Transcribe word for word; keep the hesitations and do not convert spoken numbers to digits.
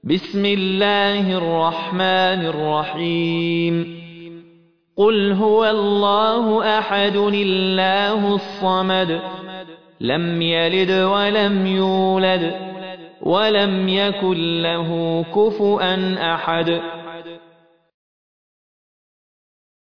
بسم الله الرحمن الرحيم قل هو الله أحد الله الصمد لم يلد ولم يولد ولم يكن له كفؤا أحد